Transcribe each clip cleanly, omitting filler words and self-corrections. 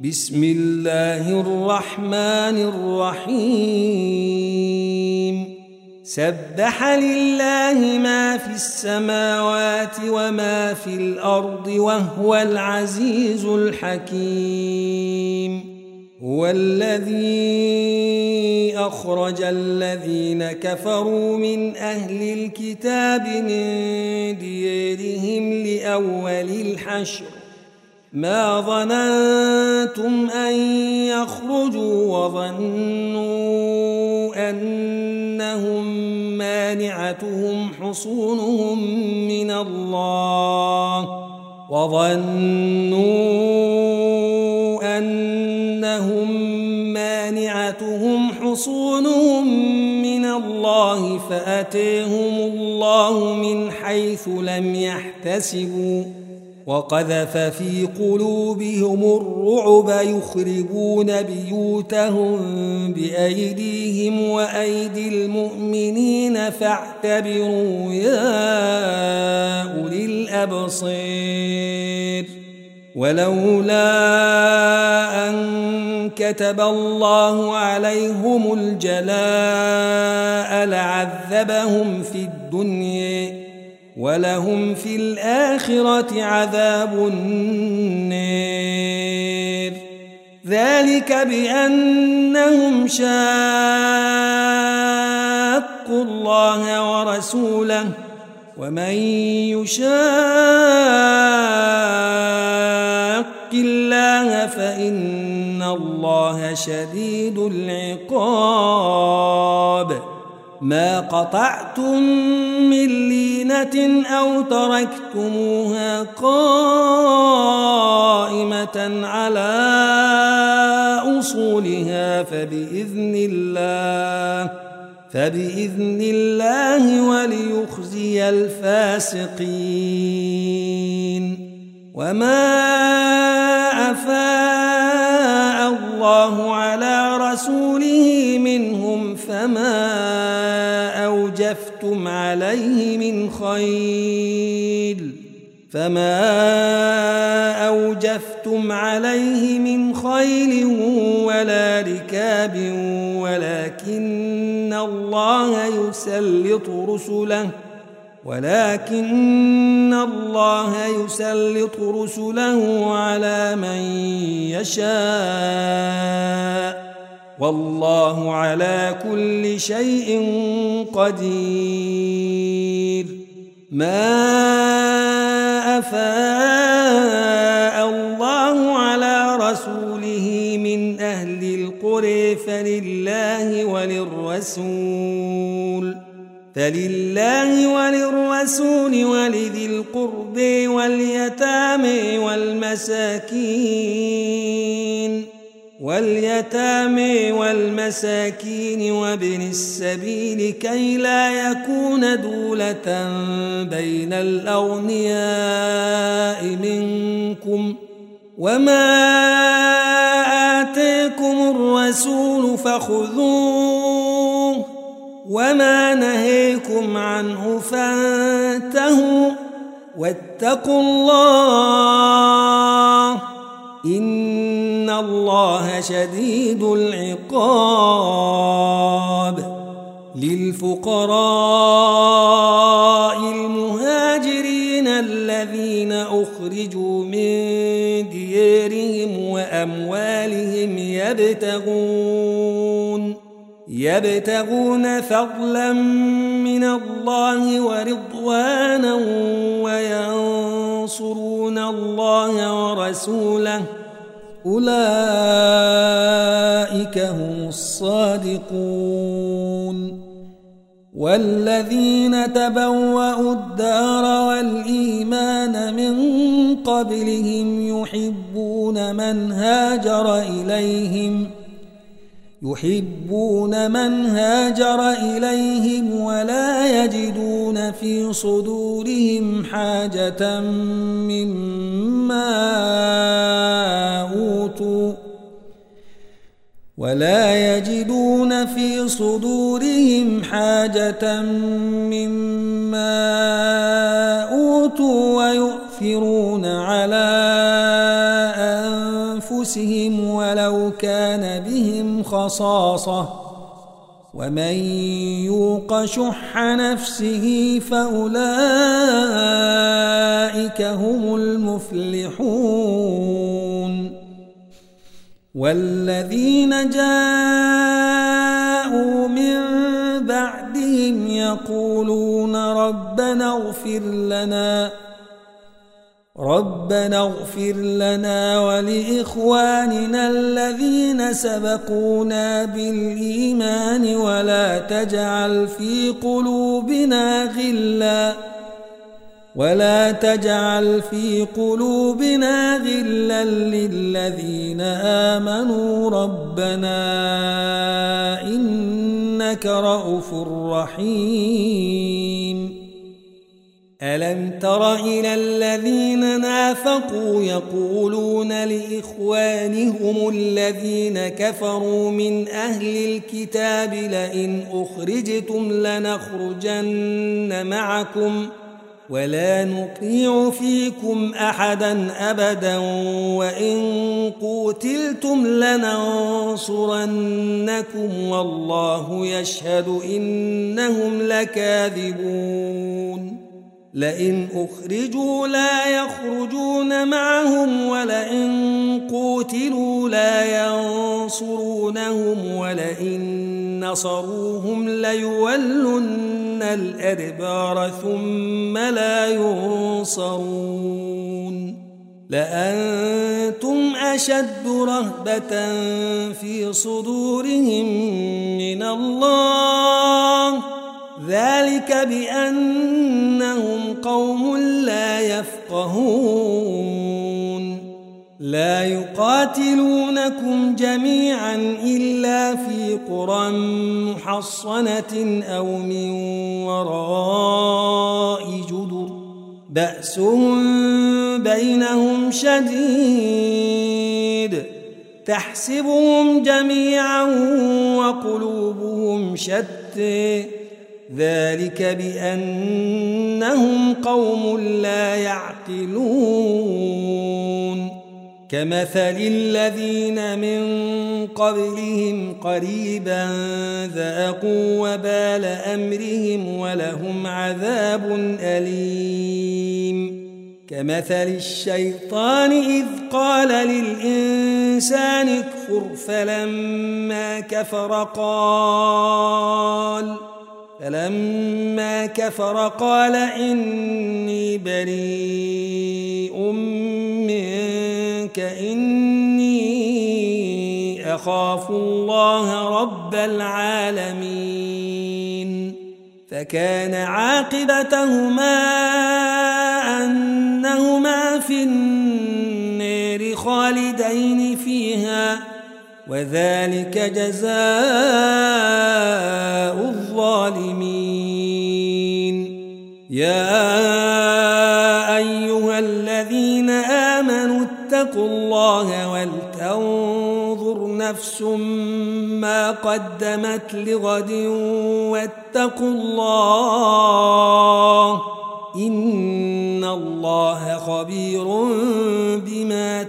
بسم الله الرحمن الرحيم سبح لله ما في السماوات وما في الأرض وهو العزيز الحكيم هو الذي أخرج الذين كفروا من أهل الكتاب من ديارهم لأول الحشر ما ظننتم أن يخرجوا وظنوا أنهم مانعتهم حصونهم من الله فأتيهم الله من حيث لم يحتسبوا وقذف في قلوبهم الرعب يخربون بيوتهم بأيديهم وأيدي المؤمنين فاعتبروا يا أولي الأبصير ولولا أن كتب الله عليهم الجلاء لعذبهم في الدنيا ولهم في الآخرة عذاب النار ذلك بأنهم شاقوا الله ورسوله ومن يشاق الله فإن الله شديد العقاب ما قطعتم من لينة أو تركتموها قائمة على أصولها فبإذن الله وليخزي الفاسقين وما أفاء الله على رسوله منهم فما أوجفتم عليه من خيل ولا ركاب ولكن الله يسلط رسله على من يشاء والله على كل شيء قدير ما أفاء الله على رسوله من أهل القرى فلله وللرسول ولذي القرب واليتامى والمساكين وابن السبيل كي لا يكون دولة بين الأغنياء منكم وما آتاكم الرسول فخذوه وما نهيكم عنه فانتهوا واتقوا الله إن الله شديد العقاب للفقراء المهاجرين الذين أخرجوا من ديارهم وأموالهم يبتغون فضلا من الله ورضوانا وينصرون الله ورسوله أولئك هم الصادقون والذين تبوأوا الدار والإيمان من قبلهم يحبون من هاجر إليهم ولا يجدون في صدورهم حاجة مما أوتوا ويؤثرون على أنفسهم ولو كان بهم خصاصة ومن يوق شح نفسه فأولئك هم المفلحون والذين جاءوا من بعدهم يقولون ربنا اغفر لنا ولإخواننا الذين سبقونا بالإيمان ولا تجعل في قلوبنا غلا للذين آمنوا ربنا إنك رؤوف رحيم ألم تر إلى الذين نافقوا يقولون لإخوانهم الذين كفروا من أهل الكتاب لئن أخرجتم لنخرجن معكم ولا نطيع فيكم أحدا أبدا وإن قوتلتم لننصرنكم والله يشهد إنهم لكاذبون لئن أخرجوا لا يخرجون معهم ولئن قوتلوا لا ينصرونهم ولئن نصروهم ليولن الأدبار ثم لا ينصرون لأنتم أشد رهبة في صدورهم من الله ذلك بأنهم قوم لا يفقهون لا يقاتلونكم جميعا إلا في قرى محصنة أو من وراء جدر بأسهم بينهم شديد تحسبهم جميعا وقلوبهم شتى ذلك بأنهم قوم لا يعقلون كمثل الذين من قبلهم قريبا ذاقوا وبال أمرهم ولهم عذاب أليم كمثل الشيطان إذ قال للإنسان اكفر فلما كفر قال إني بريء منك إني أخاف الله رب العالمين فكان عاقبتهما أنهما في النار خالدين فيها وذلك جزاء الظالمين يا أيها الذين آمنوا اتقوا الله ولتنظر نفس ما قدمت لغد واتقوا الله إن الله خبير بما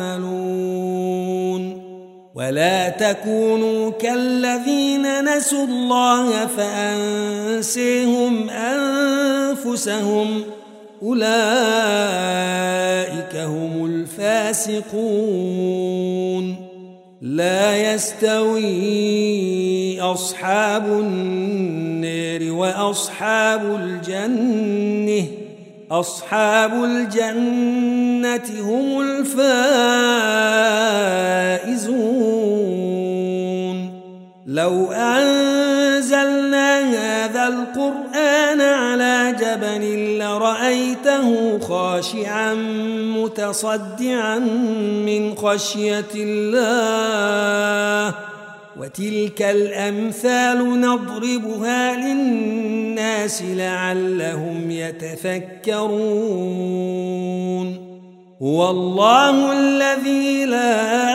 تعملون ولا تكونوا كالذين نسوا الله فأنسيهم أنفسهم أولئك هم الفاسقون لا يستوي أصحاب النار وأصحاب الجنة أصحاب الجنة هم الفائزون لو أنزلنا هذا القرآن على جبل لرأيته خاشعا متصدعا من خشية الله وتلك الأمثال نضربها للناس لعلهم يتفكرون هو الله الذي لا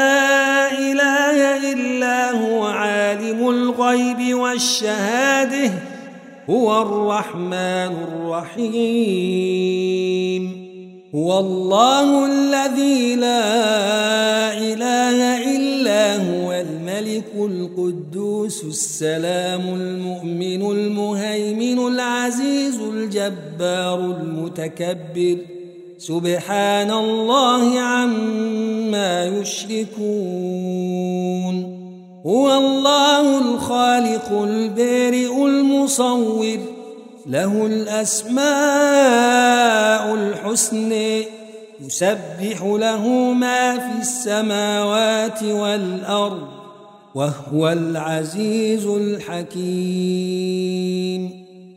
إله إلا هو عالم الغيب والشهادة هو الرحمن الرحيم هو الله الذي لا إله إلا هو الملك القدوس السلام المؤمن المهيمن العزيز الجبار المتكبر سبحان الله عما يشركون هو الله الخالق البارئ المصور له الأسماء الحسنى يسبح له ما في السماوات والأرض وهو العزيز الحكيم